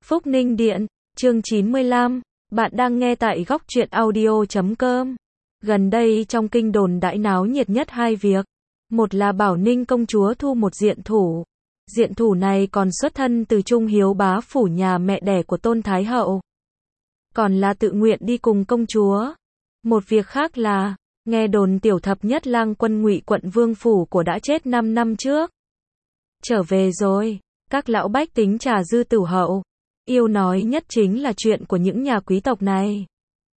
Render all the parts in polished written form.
Phúc Ninh Điện, chương 95, bạn đang nghe tại góc truyện audio.com. Gần đây trong kinh đồn đãi náo nhiệt nhất hai việc. Một là Bảo Ninh công chúa thu một diện thủ. Diện thủ này còn xuất thân từ Trung Hiếu bá phủ nhà mẹ đẻ của Tôn Thái Hậu. Còn là tự nguyện đi cùng công chúa. Một việc khác là, nghe đồn tiểu thập nhất lang quân Ngụy quận vương phủ của đã chết 5 năm trước. Trở về rồi, các lão bách tính trà dư tửu hậu. Yêu nói nhất chính là chuyện của những nhà quý tộc này.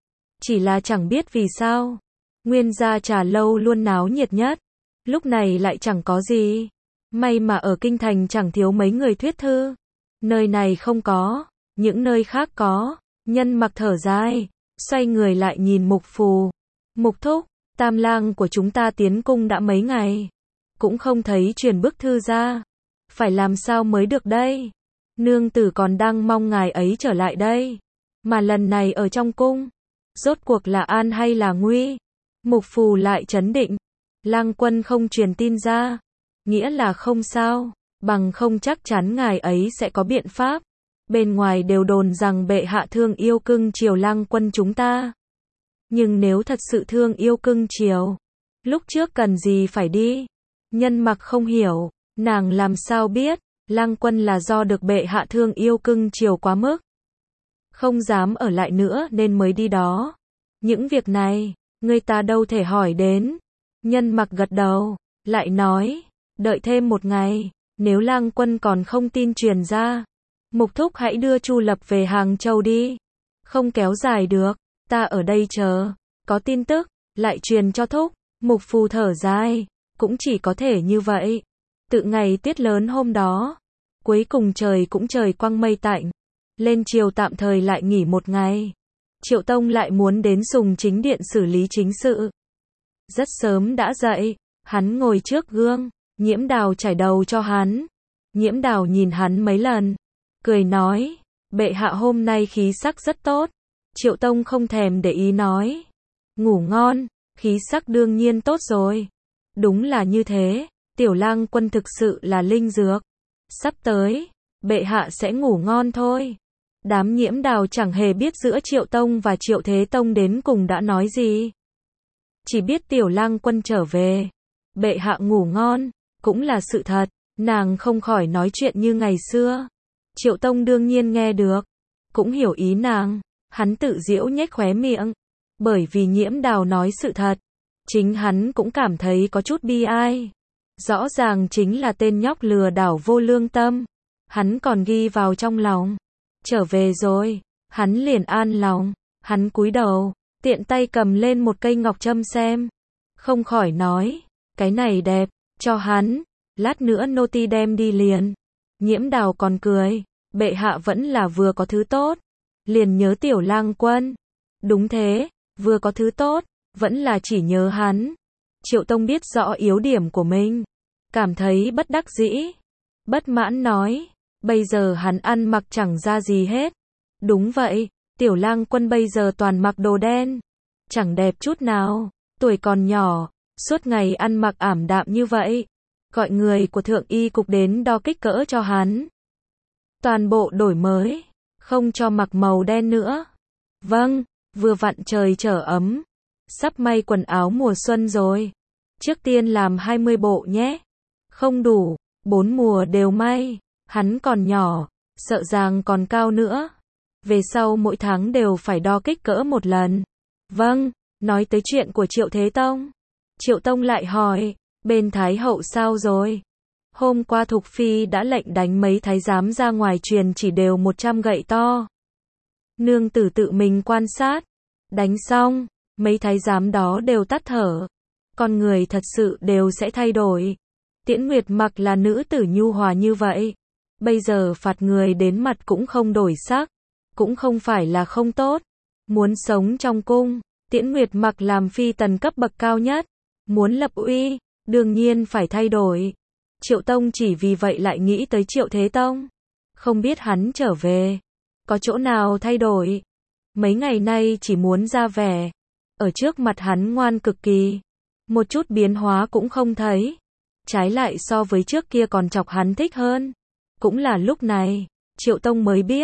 Chỉ là chẳng biết vì sao, nguyên gia trà lâu luôn náo nhiệt nhất, lúc này lại chẳng có gì. May mà ở kinh thành chẳng thiếu mấy người thuyết thư. Nơi này không có, những nơi khác có. Nhân mặc thở dài, xoay người lại nhìn Mục Phù. Mục thúc, tam lang của chúng ta tiến cung đã mấy ngày, cũng không thấy truyền bức thư ra. Phải làm sao mới được đây? Nương tử còn đang mong ngài ấy trở lại đây. Mà lần này ở trong cung, rốt cuộc là an hay là nguy? Mục Phù lại trấn định. Lang quân không truyền tin ra, nghĩa là không sao, bằng không chắc chắn ngài ấy sẽ có biện pháp. Bên ngoài đều đồn rằng bệ hạ thương yêu cưng chiều lang quân chúng ta. Nhưng nếu thật sự thương yêu cưng chiều, lúc trước cần gì phải đi? Nhân mặc không hiểu, nàng làm sao biết, lang quân là do được bệ hạ thương yêu cưng chiều quá mức. Không dám ở lại nữa nên mới đi đó. Những việc này, người ta đâu thể hỏi đến. Nhân mặc gật đầu, lại nói, đợi thêm một ngày, nếu lang quân còn không tin truyền ra, Mục thúc hãy đưa Chu Lập về Hàng Châu đi. Không kéo dài được, ta ở đây chờ, có tin tức, lại truyền cho thúc. Mục Phù thở dài, cũng chỉ có thể như vậy. Tự ngày tiết lớn hôm đó, cuối cùng trời cũng trời quang mây tạnh. Lên chiều tạm thời lại nghỉ một ngày. Triệu Tông lại muốn đến Sùng Chính Điện xử lý chính sự. Rất sớm đã dậy, hắn ngồi trước gương, Nhiễm Đào chải đầu cho hắn. Nhiễm Đào nhìn hắn mấy lần, cười nói, bệ hạ hôm nay khí sắc rất tốt. Triệu Tông không thèm để ý nói, ngủ ngon, khí sắc đương nhiên tốt rồi. Đúng là như thế, tiểu lang quân thực sự là linh dược. Sắp tới, bệ hạ sẽ ngủ ngon thôi. Đám Nhiễm Đào chẳng hề biết giữa Triệu Tông và Triệu Thế Tông đến cùng đã nói gì. Chỉ biết tiểu lang quân trở về, bệ hạ ngủ ngon, cũng là sự thật. Nàng không khỏi nói chuyện như ngày xưa. Triệu Tông đương nhiên nghe được, cũng hiểu ý nàng. Hắn tự giễu nhếch khóe miệng, bởi vì Nhiễm Đào nói sự thật. Chính hắn cũng cảm thấy có chút bi ai. Rõ ràng chính là tên nhóc lừa đảo vô lương tâm. Hắn còn ghi vào trong lòng. Trở về rồi, hắn liền an lòng. Hắn cúi đầu, tiện tay cầm lên một cây ngọc trâm xem. Không khỏi nói, cái này đẹp, cho hắn. Lát nữa nô tỳ đem đi liền. Nhiễm Đào còn cười, bệ hạ vẫn là vừa có thứ tốt, liền nhớ tiểu lang quân. Đúng thế, vừa có thứ tốt, vẫn là chỉ nhớ hắn. Triệu Tông biết rõ yếu điểm của mình, cảm thấy bất đắc dĩ, bất mãn nói, bây giờ hắn ăn mặc chẳng ra gì hết. Đúng vậy, tiểu lang quân bây giờ toàn mặc đồ đen, chẳng đẹp chút nào, tuổi còn nhỏ, suốt ngày ăn mặc ảm đạm như vậy. Gọi người của thượng y cục đến đo kích cỡ cho hắn. Toàn bộ đổi mới, không cho mặc màu đen nữa. Vâng, vừa vặn trời trở ấm, sắp may quần áo mùa xuân rồi. Trước tiên làm 20 bộ nhé. Không đủ, 4 mùa đều may. Hắn còn nhỏ, sợ rằng còn cao nữa. Về sau mỗi tháng đều phải đo kích cỡ một lần. Vâng, nói tới chuyện của Triệu Thế Tông. Triệu Tông lại hỏi, bên Thái Hậu sao rồi? Hôm qua Thục Phi đã lệnh đánh mấy thái giám ra ngoài truyền chỉ đều 100 gậy to. Nương tử tự mình quan sát. Đánh xong, mấy thái giám đó đều tắt thở. Con người thật sự đều sẽ thay đổi. Tiễn Nguyệt Mặc là nữ tử nhu hòa như vậy. Bây giờ phạt người đến mặt cũng không đổi sắc. Cũng không phải là không tốt. Muốn sống trong cung, Tiễn Nguyệt Mặc làm phi tần cấp bậc cao nhất. Muốn lập uy, đương nhiên phải thay đổi. Triệu Tông chỉ vì vậy lại nghĩ tới Triệu Thế Tông. Không biết hắn trở về, có chỗ nào thay đổi. Mấy ngày nay chỉ muốn ra vẻ. Ở trước mặt hắn ngoan cực kỳ. Một chút biến hóa cũng không thấy. Trái lại so với trước kia còn chọc hắn thích hơn. Cũng là lúc này, Triệu Tông mới biết,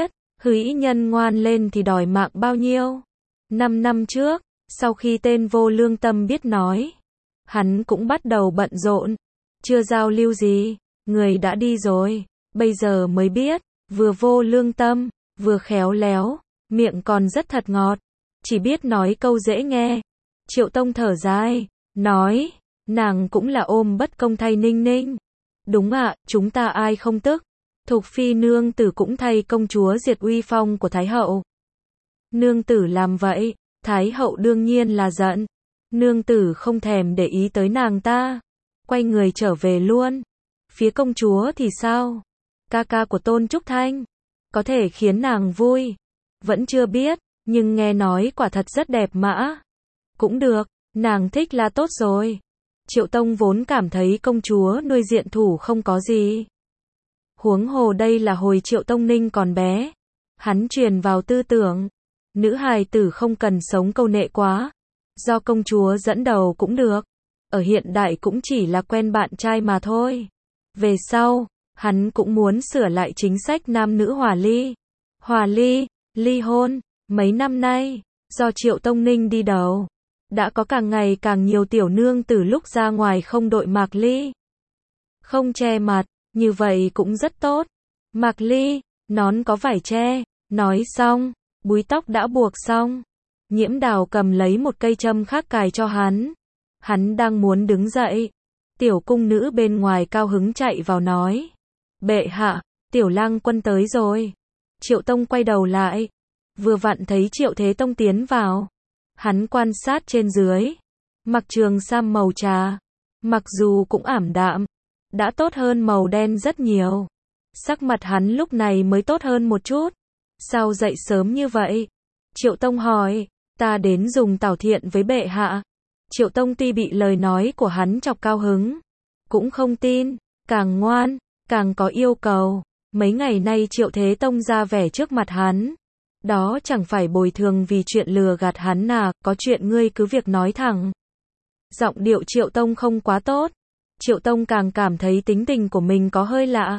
Hứa Nhân ngoan lên thì đòi mạng bao nhiêu? 5 năm trước, sau khi tên Vô Lương Tâm biết nói, hắn cũng bắt đầu bận rộn, chưa giao lưu gì, người đã đi rồi, bây giờ mới biết, vừa vô lương tâm, vừa khéo léo, miệng còn rất thật ngọt, chỉ biết nói câu dễ nghe. Triệu Tông thở dài, nói, nàng cũng là ôm bất công thay Ninh Ninh. Đúng ạ, chúng ta ai không tức. Thục Phi nương tử cũng thay công chúa diệt uy phong của Thái hậu. Nương tử làm vậy, Thái hậu đương nhiên là giận. Nương tử không thèm để ý tới nàng ta, quay người trở về luôn. Phía công chúa thì sao? Ca ca của Tôn Trúc Thanh, có thể khiến nàng vui. Vẫn chưa biết, nhưng nghe nói quả thật rất đẹp mã. Cũng được, nàng thích là tốt rồi. Triệu Tông vốn cảm thấy công chúa nuôi diện thủ không có gì. Huống hồ đây là hồi Triệu Tông Ninh còn bé. Hắn truyền vào tư tưởng, nữ hài tử không cần sống câu nệ quá. Do công chúa dẫn đầu cũng được. Ở hiện đại cũng chỉ là quen bạn trai mà thôi. Về sau, hắn cũng muốn sửa lại chính sách nam nữ hòa ly. Hòa ly, ly hôn, mấy năm nay, do Triệu Tông Ninh đi đầu, đã có càng ngày càng nhiều tiểu nương từ lúc ra ngoài không đội mạc ly. Không che mặt, như vậy cũng rất tốt. Mạc ly, nón có vải che, nói xong, búi tóc đã buộc xong. Nhiễm Đào cầm lấy một cây châm khác cài cho hắn. Hắn đang muốn đứng dậy. Tiểu cung nữ bên ngoài cao hứng chạy vào nói. Bệ hạ, Tiểu Lang Quân tới rồi. Triệu Tông quay đầu lại. Vừa vặn thấy Triệu Thế Tông tiến vào. Hắn quan sát trên dưới. Mặc trường sam màu trà. Mặc dù cũng ảm đạm, đã tốt hơn màu đen rất nhiều. Sắc mặt hắn lúc này mới tốt hơn một chút. Sao dậy sớm như vậy? Triệu Tông hỏi. Ta đến dùng tảo thiện với bệ hạ. Triệu Tông tuy bị lời nói của hắn chọc cao hứng, cũng không tin, càng ngoan, càng có yêu cầu. Mấy ngày nay Triệu Thế Tông ra vẻ trước mặt hắn. Đó chẳng phải bồi thường vì chuyện lừa gạt hắn à, có chuyện ngươi cứ việc nói thẳng. Giọng điệu Triệu Tông không quá tốt. Triệu Tông càng cảm thấy tính tình của mình có hơi lạ.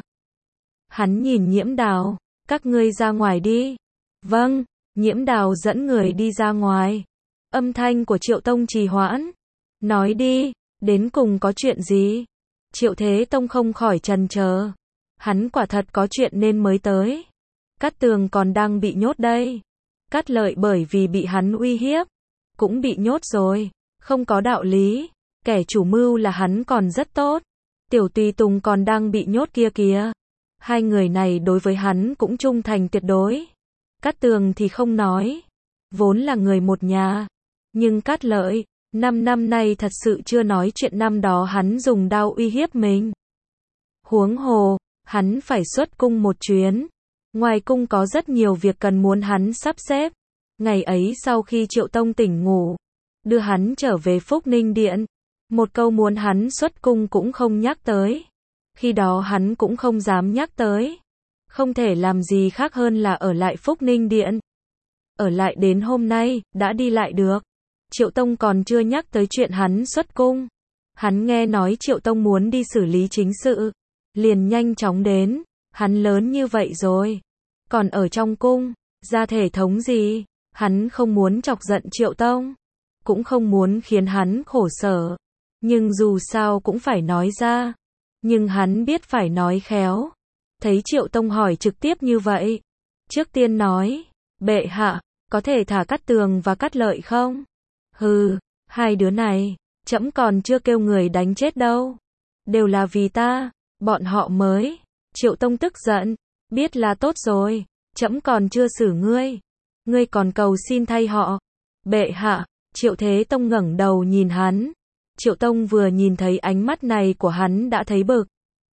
Hắn nhìn Nhiễm Đào, các ngươi ra ngoài đi. Vâng, Nhiễm Đào dẫn người đi ra ngoài. Âm thanh của Triệu Tông trì hoãn. Nói đi, đến cùng có chuyện gì? Triệu Thế Tông không khỏi chần chờ. Hắn quả thật có chuyện nên mới tới. Cát Tường còn đang bị nhốt đây. Cát Lợi bởi vì bị hắn uy hiếp, cũng bị nhốt rồi. Không có đạo lý. Kẻ chủ mưu là hắn còn rất tốt. Tiểu Tùy Tùng còn đang bị nhốt kia kìa. Hai người này đối với hắn cũng trung thành tuyệt đối. Cát Tường thì không nói. Vốn là người một nhà. Nhưng Cát Lợi, 5 năm nay thật sự chưa nói chuyện năm đó hắn dùng đao uy hiếp mình. Huống hồ, hắn phải xuất cung một chuyến. Ngoài cung có rất nhiều việc cần muốn hắn sắp xếp. Ngày ấy sau khi Triệu Tông tỉnh ngủ, đưa hắn trở về Phúc Ninh Điện. Một câu muốn hắn xuất cung cũng không nhắc tới. Khi đó hắn cũng không dám nhắc tới. Không thể làm gì khác hơn là ở lại Phúc Ninh Điện. Ở lại đến hôm nay, đã đi lại được. Triệu Tông còn chưa nhắc tới chuyện hắn xuất cung. Hắn nghe nói Triệu Tông muốn đi xử lý chính sự, liền nhanh chóng đến. Hắn lớn như vậy rồi, còn ở trong cung, ra thể thống gì? Hắn không muốn chọc giận Triệu Tông, cũng không muốn khiến hắn khổ sở. Nhưng dù sao cũng phải nói ra. Nhưng hắn biết phải nói khéo. Thấy Triệu Tông hỏi trực tiếp như vậy, trước tiên nói, bệ hạ, có thể thả Cát Tường và Cát Lợi không? Hừ, hai đứa này, trẫm còn chưa kêu người đánh chết đâu. Đều là vì ta, bọn họ mới. Triệu Tông tức giận, biết là tốt rồi, trẫm còn chưa xử ngươi. Ngươi còn cầu xin thay họ. Bệ hạ, Triệu Thế Tông ngẩng đầu nhìn hắn. Triệu Tông vừa nhìn thấy ánh mắt này của hắn đã thấy bực.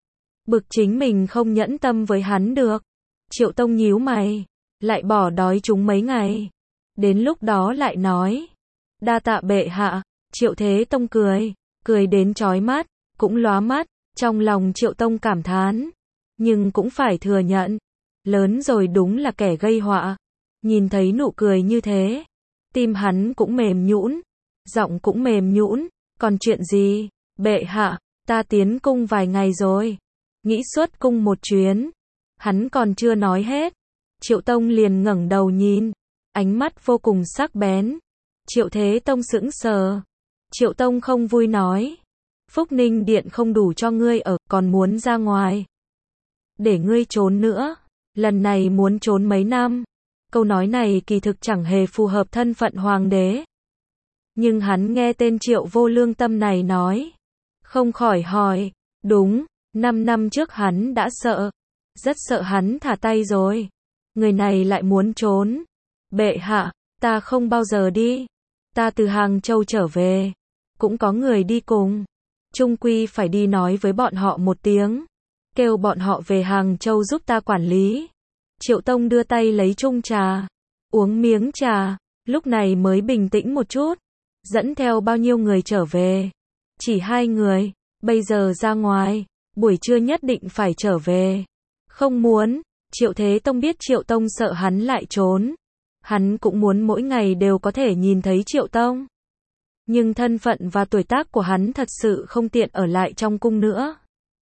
Bực chính mình không nhẫn tâm với hắn được. Triệu Tông nhíu mày, lại bỏ đói chúng mấy ngày. Đến lúc đó lại nói, đa tạ bệ hạ. Triệu Thế Tông cười, cười đến chói mắt, cũng lóa mắt. Trong lòng Triệu Tông cảm thán, nhưng cũng phải thừa nhận, lớn rồi đúng là kẻ gây họa. Nhìn thấy nụ cười như thế, tim hắn cũng mềm nhũn, giọng cũng mềm nhũn. Còn chuyện gì? Bệ hạ, ta tiến cung vài ngày rồi, nghĩ xuất cung một chuyến. Hắn còn chưa nói hết, Triệu Tông liền ngẩng đầu nhìn, ánh mắt vô cùng sắc bén. Triệu Thế Tông sững sờ. Triệu Tông không vui nói, Phúc Ninh Điện không đủ cho ngươi ở, còn muốn ra ngoài. Để ngươi trốn nữa, lần này muốn trốn mấy năm. Câu nói này kỳ thực chẳng hề phù hợp thân phận hoàng đế. Nhưng hắn nghe tên Triệu Vô Lương Tâm này nói, không khỏi hỏi, đúng, 5 năm trước hắn đã sợ, rất sợ hắn thả tay rồi. Người này lại muốn trốn. Bệ hạ, ta không bao giờ đi. Ta từ Hàng Châu trở về, cũng có người đi cùng. Chung quy phải đi nói với bọn họ một tiếng, kêu bọn họ về Hàng Châu giúp ta quản lý. Triệu Tông đưa tay lấy chung trà, uống miếng trà, lúc này mới bình tĩnh một chút. Dẫn theo bao nhiêu người trở về? Chỉ 2 người, bây giờ ra ngoài, buổi trưa nhất định phải trở về. Không muốn. Triệu Thế Tông biết Triệu Tông sợ hắn lại trốn. Hắn cũng muốn mỗi ngày đều có thể nhìn thấy Triệu Tông. Nhưng thân phận và tuổi tác của hắn thật sự không tiện ở lại trong cung nữa.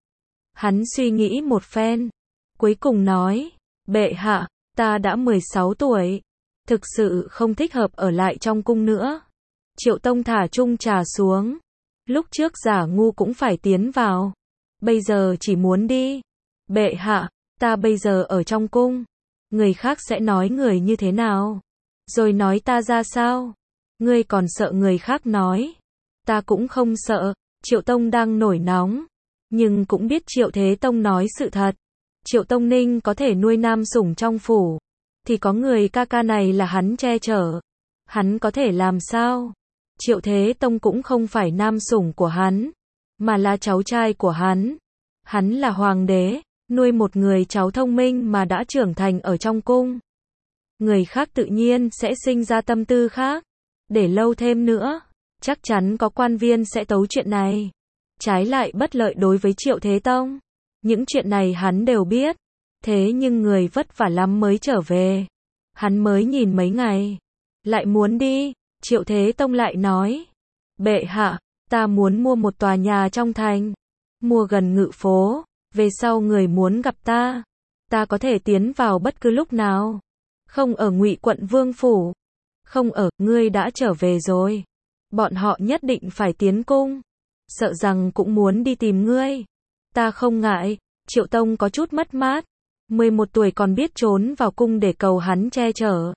Hắn suy nghĩ một phen, cuối cùng nói, bệ hạ, ta đã 16 tuổi, thực sự không thích hợp ở lại trong cung nữa. Triệu Tông thả chung trà xuống, lúc trước giả ngu cũng phải tiến vào, bây giờ chỉ muốn đi. Bệ hạ, ta bây giờ ở trong cung, người khác sẽ nói người như thế nào? Rồi nói ta ra sao? Ngươi còn sợ người khác nói? Ta cũng không sợ. Triệu Tông đang nổi nóng, nhưng cũng biết Triệu Thế Tông nói sự thật. Triệu Tông Ninh có thể nuôi nam sủng trong phủ, thì có người ca ca này là hắn che chở. Hắn có thể làm sao? Triệu Thế Tông cũng không phải nam sủng của hắn, mà là cháu trai của hắn. Hắn là hoàng đế, nuôi một người cháu thông minh mà đã trưởng thành ở trong cung. Người khác tự nhiên sẽ sinh ra tâm tư khác. Để lâu thêm nữa, chắc chắn có quan viên sẽ tấu chuyện này. Trái lại bất lợi đối với Triệu Thế Tông. Những chuyện này hắn đều biết. Thế nhưng người vất vả lắm mới trở về. Hắn mới nhìn mấy ngày, lại muốn đi. Triệu Thế Tông lại nói, bệ hạ, ta muốn mua một tòa nhà trong thành, mua gần Ngự phố. Về sau người muốn gặp ta, ta có thể tiến vào bất cứ lúc nào. Không ở Ngụy quận Vương phủ, không ở, ngươi đã trở về rồi. Bọn họ nhất định phải tiến cung, sợ rằng cũng muốn đi tìm ngươi. Ta không ngại. Triệu Tông có chút mất mát. 11 tuổi còn biết trốn vào cung để cầu hắn che chở.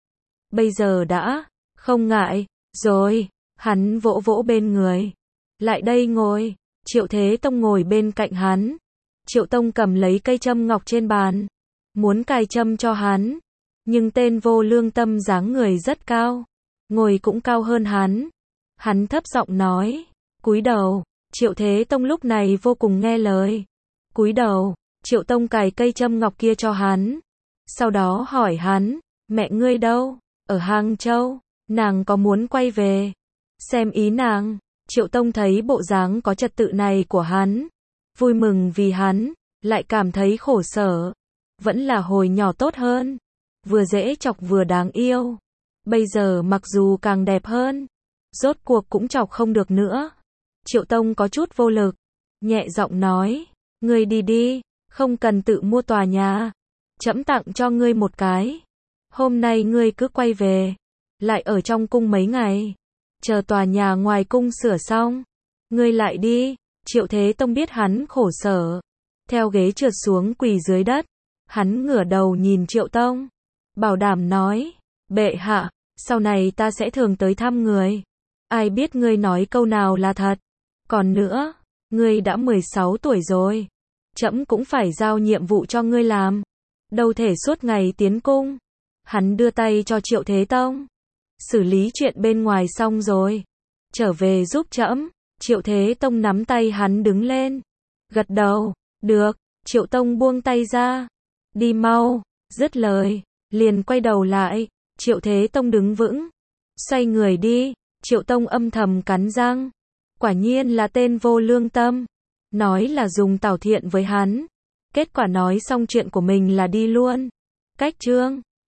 Bây giờ đã không ngại rồi. Hắn vỗ vỗ bên người, lại đây ngồi. Triệu Thế Tông ngồi bên cạnh hắn. Triệu Tông cầm lấy cây châm ngọc trên bàn, muốn cài châm cho hắn. Nhưng tên Vô Lương Tâm dáng người rất cao, ngồi cũng cao hơn hắn. Hắn thấp giọng nói, cúi đầu. Triệu Thế Tông lúc này vô cùng nghe lời, cúi đầu. Triệu Tông cài cây châm ngọc kia cho hắn, sau đó hỏi hắn, mẹ ngươi đâu? Ở Hàng Châu. Nàng có muốn quay về? Xem ý nàng. Triệu Tông thấy bộ dáng có trật tự này của hắn, vui mừng vì hắn, lại cảm thấy khổ sở. Vẫn là hồi nhỏ tốt hơn, vừa dễ chọc vừa đáng yêu. Bây giờ mặc dù càng đẹp hơn, rốt cuộc cũng chọc không được nữa. Triệu Tông có chút vô lực, nhẹ giọng nói, ngươi đi đi, không cần tự mua tòa nhà. Trẫm tặng cho ngươi một cái. Hôm nay ngươi cứ quay về, lại ở trong cung mấy ngày, chờ tòa nhà ngoài cung sửa xong, ngươi lại đi. Triệu Thế Tông biết hắn khổ sở, theo ghế trượt xuống quỳ dưới đất. Hắn ngửa đầu nhìn Triệu Tông, bảo đảm nói, bệ hạ, sau này ta sẽ thường tới thăm người. Ai biết ngươi nói câu nào là thật. Còn nữa, ngươi đã 16 tuổi rồi, trẫm cũng phải giao nhiệm vụ cho ngươi làm, đâu thể suốt ngày tiến cung. Hắn đưa tay cho Triệu Thế Tông, xử lý chuyện bên ngoài xong rồi, trở về giúp trẫm. Triệu Thế Tông nắm tay hắn đứng lên, gật đầu, được. Triệu Tông buông tay ra, đi mau. Dứt lời, liền quay đầu lại. Triệu Thế Tông đứng vững, xoay người đi. Triệu Tông âm thầm cắn răng, quả nhiên là tên Vô Lương Tâm, nói là dùng tảo thiện với hắn, kết quả nói xong chuyện của mình là đi luôn. Cách chương